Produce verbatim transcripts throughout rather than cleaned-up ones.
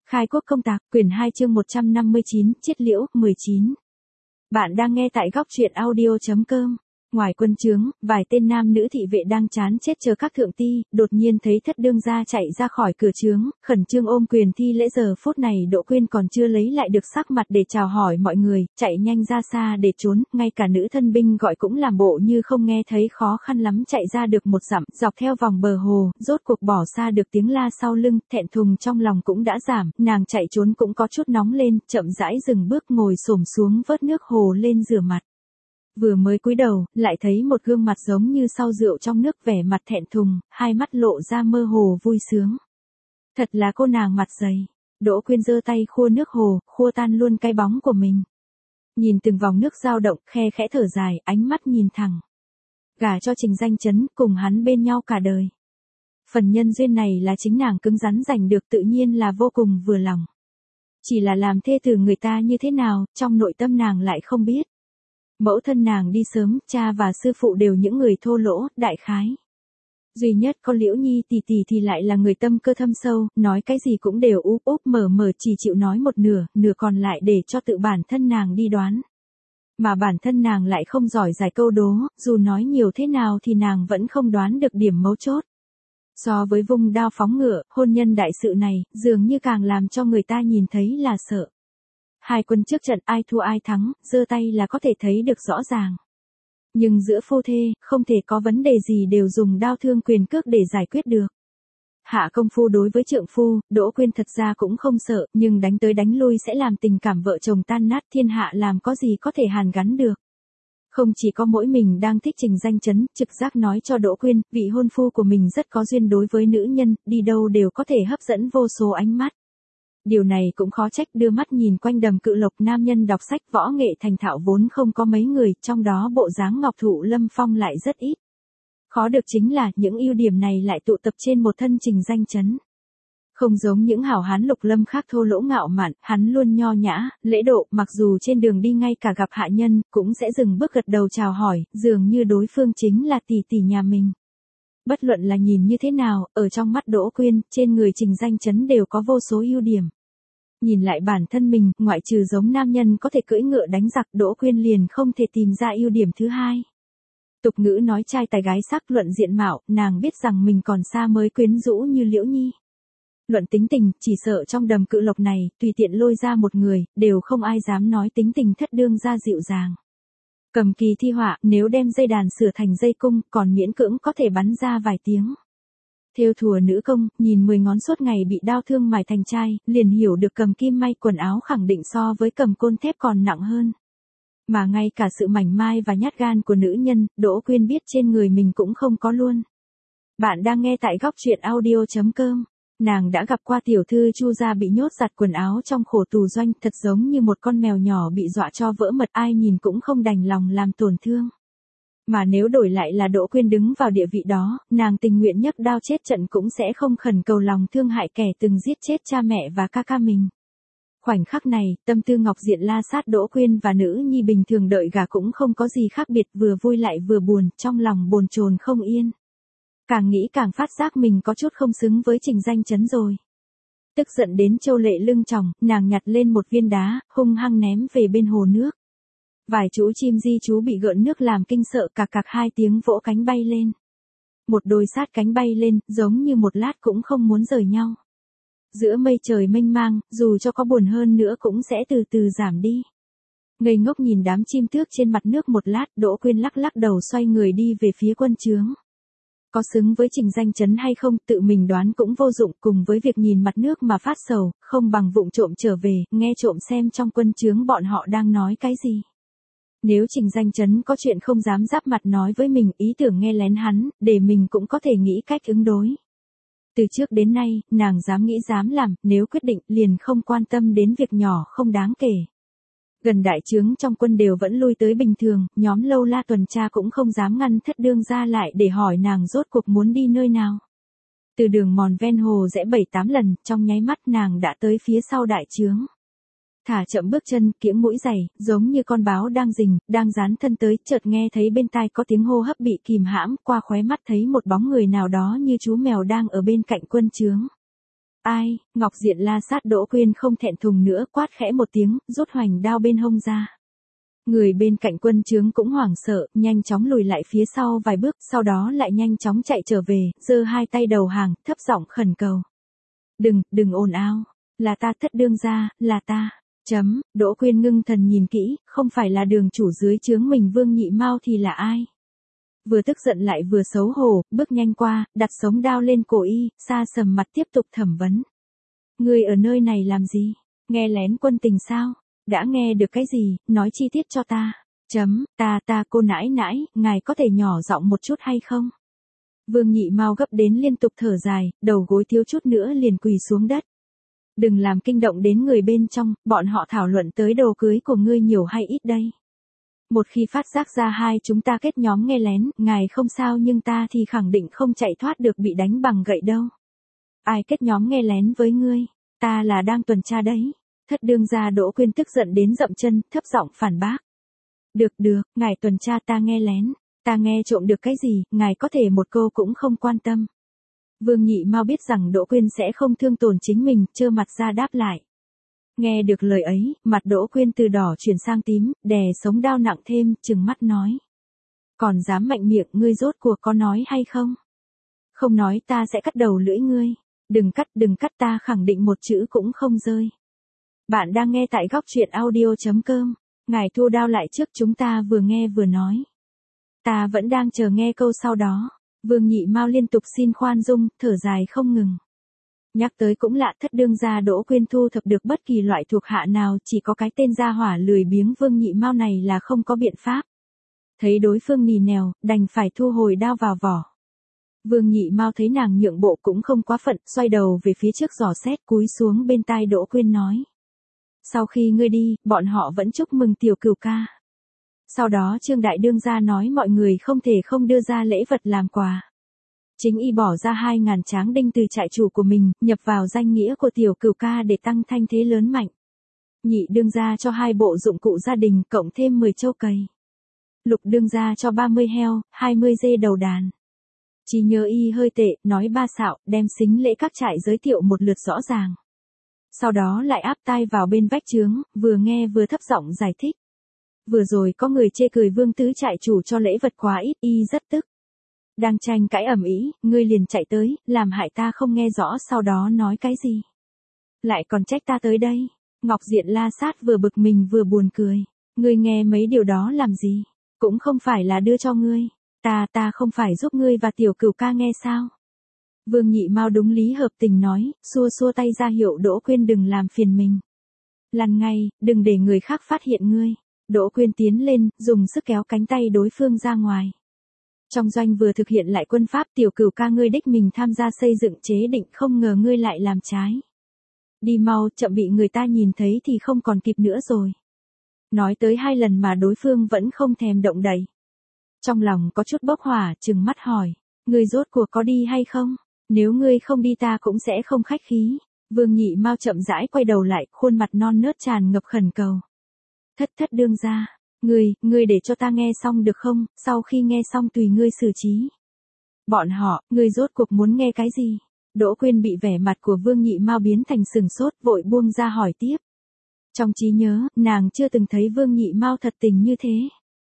Khai quốc công tạc, quyển hai chương một trăm năm mươi chín, chiết liễu, mười chín. Bạn đang nghe tại góc truyện audio chấm com. Ngoài quân trướng, vài tên nam nữ thị vệ đang chán chết chờ các thượng ti, đột nhiên thấy thất đương gia chạy ra khỏi cửa trướng, khẩn trương ôm quyền thi lễ. Giờ phút này Đỗ Quyên còn chưa lấy lại được sắc mặt để chào hỏi mọi người, chạy nhanh ra xa để trốn, ngay cả nữ thân binh gọi cũng làm bộ như không nghe thấy, khó khăn lắm chạy ra được một dặm, dọc theo vòng bờ hồ, rốt cuộc bỏ xa được tiếng la sau lưng, thẹn thùng trong lòng cũng đã giảm, nàng chạy trốn cũng có chút nóng lên, chậm rãi dừng bước ngồi xổm xuống vớt nước hồ lên rửa mặt. Vừa mới cúi đầu, lại thấy một gương mặt giống như sau rượu trong nước, vẻ mặt thẹn thùng, hai mắt lộ ra mơ hồ vui sướng. Thật là cô nàng mặt dày. Đỗ Quyên giơ tay khua nước hồ, khua tan luôn cái bóng của mình. Nhìn từng vòng nước dao động, khe khẽ thở dài, ánh mắt nhìn thẳng. Gả cho Trình Danh Chấn, cùng hắn bên nhau cả đời. Phần nhân duyên này là chính nàng cứng rắn giành được, tự nhiên là vô cùng vừa lòng. Chỉ là làm thê tử người ta như thế nào, trong nội tâm nàng lại không biết. Mẫu thân nàng đi sớm, cha và sư phụ đều những người thô lỗ, đại khái. Duy nhất con Liễu Nhi tỷ tỷ thì lại là người tâm cơ thâm sâu, nói cái gì cũng đều úp úp mở mở, chỉ chịu nói một nửa, nửa còn lại để cho tự bản thân nàng đi đoán. Mà bản thân nàng lại không giỏi giải câu đố, dù nói nhiều thế nào thì nàng vẫn không đoán được điểm mấu chốt. So với vung đao phóng ngựa, hôn nhân đại sự này, dường như càng làm cho người ta nhìn thấy là sợ. Hai quân trước trận ai thua ai thắng, giơ tay là có thể thấy được rõ ràng. Nhưng giữa phu thê, không thể có vấn đề gì đều dùng đao thương quyền cước để giải quyết được. Hạ công phu đối với trượng phu, Đỗ Quyên thật ra cũng không sợ, nhưng đánh tới đánh lui sẽ làm tình cảm vợ chồng tan nát, thiên hạ làm có gì có thể hàn gắn được. Không chỉ có mỗi mình đang thích Trình Danh Chấn, trực giác nói cho Đỗ Quyên, vị hôn phu của mình rất có duyên đối với nữ nhân, đi đâu đều có thể hấp dẫn vô số ánh mắt. Điều này cũng khó trách, đưa mắt nhìn quanh Đầm Cự Lộc, nam nhân đọc sách võ nghệ thành thạo vốn không có mấy người, trong đó bộ dáng ngọc thụ lâm phong lại rất ít. Khó được chính là, những ưu điểm này lại tụ tập trên một thân Trình Danh Chấn. Không giống những hảo hán lục lâm khác thô lỗ ngạo mạn, hắn luôn nho nhã, lễ độ, mặc dù trên đường đi ngay cả gặp hạ nhân, cũng sẽ dừng bước gật đầu chào hỏi, dường như đối phương chính là tỷ tỷ nhà mình. Bất luận là nhìn như thế nào, ở trong mắt Đỗ Quyên, trên người Trình Danh Chấn đều có vô số ưu điểm. Nhìn lại bản thân mình, ngoại trừ giống nam nhân có thể cưỡi ngựa đánh giặc, Đỗ Quyên liền không thể tìm ra ưu điểm thứ hai. Tục ngữ nói trai tài gái sắc, luận diện mạo, nàng biết rằng mình còn xa mới quyến rũ như Liễu Nhi. Luận tính tình, chỉ sợ trong Đầm Cự Lộc này, tùy tiện lôi ra một người, đều không ai dám nói tính tình thất đương ra dịu dàng. Cầm kỳ thi họa, nếu đem dây đàn sửa thành dây cung, còn miễn cưỡng có thể bắn ra vài tiếng. Thêu thùa nữ công, nhìn mười ngón suốt ngày bị đao thương mài thành chai, liền hiểu được cầm kim may quần áo khẳng định so với cầm côn thép còn nặng hơn. Mà ngay cả sự mảnh mai và nhát gan của nữ nhân, Đỗ Quyên biết trên người mình cũng không có luôn. Bạn đang nghe tại góc truyện audio chấm com. Nàng đã gặp qua tiểu thư Chu gia bị nhốt giặt quần áo trong khổ tù doanh, thật giống như một con mèo nhỏ bị dọa cho vỡ mật, ai nhìn cũng không đành lòng làm tổn thương. Mà nếu đổi lại là Đỗ Quyên đứng vào địa vị đó, nàng tình nguyện nhấc đao chết trận cũng sẽ không khẩn cầu lòng thương hại kẻ từng giết chết cha mẹ và ca ca mình. Khoảnh khắc này, tâm tư Ngọc Diện la sát Đỗ Quyên và nữ nhi bình thường đợi gà cũng không có gì khác biệt, vừa vui lại vừa buồn, trong lòng bồn chồn không yên. Càng nghĩ càng phát giác mình có chút không xứng với Trình Danh Chấn rồi. Tức giận đến châu lệ lưng tròng, nàng nhặt lên một viên đá, hung hăng ném về bên hồ nước. Vài chú chim di chú bị gợn nước làm kinh sợ, cạc cạc hai tiếng vỗ cánh bay lên. Một đôi sát cánh bay lên, giống như một lát cũng không muốn rời nhau. Giữa mây trời mênh mang, dù cho có buồn hơn nữa cũng sẽ từ từ giảm đi. Ngây ngốc nhìn đám chim tước trên mặt nước một lát, Đỗ Quyên lắc lắc đầu xoay người đi về phía quân trướng. Có xứng với Trình Danh Chấn hay không, tự mình đoán cũng vô dụng, cùng với việc nhìn mặt nước mà phát sầu, không bằng vụng trộm trở về, nghe trộm xem trong quân trướng bọn họ đang nói cái gì. Nếu Trình Danh Chấn có chuyện không dám giáp mặt nói với mình, ý tưởng nghe lén hắn, để mình cũng có thể nghĩ cách ứng đối. Từ trước đến nay, nàng dám nghĩ dám làm, nếu quyết định, liền không quan tâm đến việc nhỏ không đáng kể. Gần đại trướng trong quân đều vẫn lui tới bình thường, nhóm lâu la tuần tra cũng không dám ngăn thất đương ra lại để hỏi nàng rốt cuộc muốn đi nơi nào. Từ đường mòn ven hồ rẽ bảy tám lần, trong nháy mắt nàng đã tới phía sau đại trướng. Thả chậm bước chân, kiễng mũi giày, giống như con báo đang rình, đang dán thân tới, chợt nghe thấy bên tai có tiếng hô hấp bị kìm hãm, qua khóe mắt thấy một bóng người nào đó như chú mèo đang ở bên cạnh quân trướng. Ai, Ngọc Diện la sát Đỗ Quyên không thẹn thùng nữa, quát khẽ một tiếng, rút hoành đao bên hông ra. Người bên cạnh quân trướng cũng hoảng sợ, nhanh chóng lùi lại phía sau vài bước, sau đó lại nhanh chóng chạy trở về, giơ hai tay đầu hàng, thấp giọng khẩn cầu. Đừng, đừng ồn ào, là ta Thất đương gia, là ta. Chấm, Đỗ Quyên ngưng thần nhìn kỹ, không phải là đường chủ dưới trướng mình Vương Nhị Mao thì là ai? Vừa tức giận lại vừa xấu hổ, bước nhanh qua, đặt sống đao lên cổ y, xa sầm mặt tiếp tục thẩm vấn. Ngươi ở nơi này làm gì? Nghe lén quân tình sao? Đã nghe được cái gì, nói chi tiết cho ta. Chấm, ta ta cô nãi nãi, ngài có thể nhỏ giọng một chút hay không? Vương Nhị Mao gấp đến liên tục thở dài, đầu gối thiếu chút nữa liền quỳ xuống đất. Đừng làm kinh động đến người bên trong, bọn họ thảo luận tới đồ cưới của ngươi nhiều hay ít đây. Một khi phát giác ra hai chúng ta kết nhóm nghe lén, ngài không sao nhưng ta thì khẳng định không chạy thoát được bị đánh bằng gậy đâu. Ai kết nhóm nghe lén với ngươi? Ta là đang tuần tra đấy. Thất đương gia Đỗ Quyên tức giận đến dậm chân, thấp giọng phản bác. Được được, ngài tuần tra ta nghe lén, ta nghe trộm được cái gì, ngài có thể một câu cũng không quan tâm. Vương Nhị Mao biết rằng Đỗ Quyên sẽ không thương tổn chính mình, trơ mặt ra đáp lại. Nghe được lời ấy, mặt Đỗ Quyên từ đỏ chuyển sang tím, đè sống đao nặng thêm, trừng mắt nói. Còn dám mạnh miệng, ngươi rốt cuộc có nói hay không? Không nói ta sẽ cắt đầu lưỡi ngươi. Đừng cắt, đừng cắt, ta khẳng định một chữ cũng không rơi. Bạn đang nghe tại góc truyện audio chấm com. Ngài thu đao lại trước, chúng ta vừa nghe vừa nói. Ta vẫn đang chờ nghe câu sau đó. Vương Nhị Mao liên tục xin khoan dung, thở dài không ngừng. Nhắc tới cũng lạ, Thất đương gia Đỗ Quyên thu thập được bất kỳ loại thuộc hạ nào, chỉ có cái tên gia hỏa lười biếng Vương Nhị Mao này là không có biện pháp. Thấy đối phương nì nèo, đành phải thu hồi đao vào vỏ. Vương Nhị Mao thấy nàng nhượng bộ cũng không quá phận, xoay đầu về phía trước dò xét, cúi xuống bên tai Đỗ Quyên nói. Sau khi ngươi đi, bọn họ vẫn chúc mừng tiểu cửu ca. Sau đó Trương Đại đương gia nói mọi người không thể không đưa ra lễ vật làm quà. Chính y bỏ ra hai ngàn tráng đinh từ trại chủ của mình, nhập vào danh nghĩa của tiểu cửu ca để tăng thanh thế lớn mạnh. Nhị đương gia cho hai bộ dụng cụ gia đình, cộng thêm mười trâu cày. Lục đương gia cho ba mươi heo, hai mươi dê đầu đàn. Chỉ nhớ y hơi tệ, nói ba xạo, đem sính lễ các trại giới thiệu một lượt rõ ràng. Sau đó lại áp tai vào bên vách trướng, vừa nghe vừa thấp giọng giải thích. Vừa rồi có người chê cười Vương tứ trại chủ cho lễ vật quá ít, y rất tức. Đang tranh cãi ầm ĩ, ngươi liền chạy tới, làm hại ta không nghe rõ sau đó nói cái gì. Lại còn trách ta tới đây. Ngọc Diện la sát vừa bực mình vừa buồn cười. Ngươi nghe mấy điều đó làm gì? Cũng không phải là đưa cho ngươi. Ta ta không phải giúp ngươi và tiểu cửu ca nghe sao? Vương Nhị Mao đúng lý hợp tình nói, xua xua tay ra hiệu Đỗ Quyên đừng làm phiền mình. Lăn ngay, đừng để người khác phát hiện ngươi. Đỗ Quyên tiến lên, dùng sức kéo cánh tay đối phương ra ngoài. Trong doanh vừa thực hiện lại quân pháp, tiểu cửu ca ngươi đích mình tham gia xây dựng chế định, không ngờ ngươi lại làm trái. Đi mau, chậm bị người ta nhìn thấy thì không còn kịp nữa rồi. Nói tới hai lần mà đối phương vẫn không thèm động đậy. Trong lòng có chút bốc hỏa, trừng mắt hỏi, ngươi rốt cuộc có đi hay không? Nếu ngươi không đi ta cũng sẽ không khách khí. Vương Nhị Mao chậm rãi quay đầu lại, khuôn mặt non nớt tràn ngập khẩn cầu. Thất thất đương gia, ngươi, ngươi để cho ta nghe xong được không, sau khi nghe xong tùy ngươi xử trí. Bọn họ, ngươi rốt cuộc muốn nghe cái gì? Đỗ Quyên bị vẻ mặt của Vương Nhị Mao biến thành sừng sốt, vội buông ra hỏi tiếp. Trong trí nhớ, nàng chưa từng thấy Vương Nhị Mao thật tình như thế.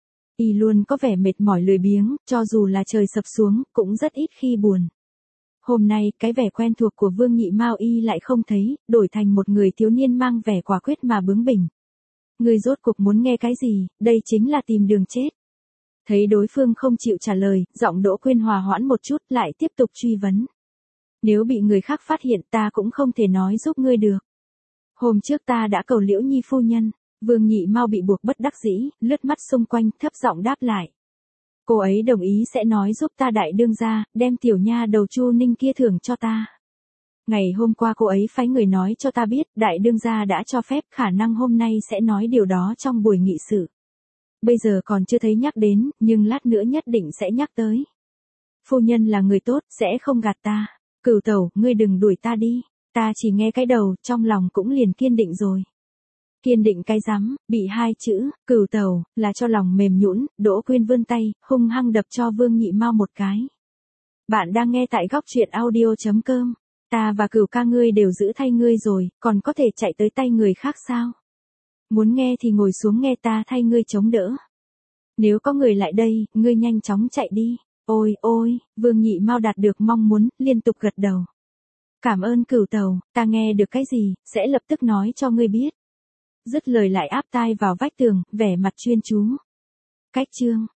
Y luôn có vẻ mệt mỏi lười biếng, cho dù là trời sập xuống, cũng rất ít khi buồn. Hôm nay, cái vẻ quen thuộc của Vương Nhị Mao y lại không thấy, đổi thành một người thiếu niên mang vẻ quả quyết mà bướng bỉnh. Ngươi rốt cuộc muốn nghe cái gì, đây chính là tìm đường chết. Thấy đối phương không chịu trả lời, giọng Đỗ Quyên hòa hoãn một chút, lại tiếp tục truy vấn. Nếu bị người khác phát hiện ta cũng không thể nói giúp ngươi được. Hôm trước ta đã cầu Liễu Nhi phu nhân. Vương Nhị Mao bị buộc bất đắc dĩ, lướt mắt xung quanh, thấp giọng đáp lại. Cô ấy đồng ý sẽ nói giúp ta đại đương gia, đem tiểu nha đầu Chu Ninh kia thưởng cho ta. Ngày hôm qua cô ấy phái người nói cho ta biết, đại đương gia đã cho phép, khả năng hôm nay sẽ nói điều đó trong buổi nghị sự. Bây giờ còn chưa thấy nhắc đến, nhưng lát nữa nhất định sẽ nhắc tới. Phu nhân là người tốt, sẽ không gạt ta. Cửu tẩu, ngươi đừng đuổi ta đi. Ta chỉ nghe cái đầu, trong lòng cũng liền kiên định rồi. Kiên định cái rắm, bị hai chữ, cửu tẩu, là cho lòng mềm nhũn. Đỗ Quyên vươn tay, hung hăng đập cho Vương Nhị Mao một cái. Bạn đang nghe tại góc truyện audio chấm com. Ta và Cửu ca ngươi đều giữ thay ngươi rồi, còn có thể chạy tới tay người khác sao? Muốn nghe thì ngồi xuống nghe ta thay ngươi chống đỡ. Nếu có người lại đây, ngươi nhanh chóng chạy đi. Ôi, ôi, Vương Nhị Mao đạt được mong muốn, liên tục gật đầu. Cảm ơn Cửu tàu, ta nghe được cái gì, sẽ lập tức nói cho ngươi biết. Dứt lời lại áp tai vào vách tường, vẻ mặt chuyên chú. Cách chương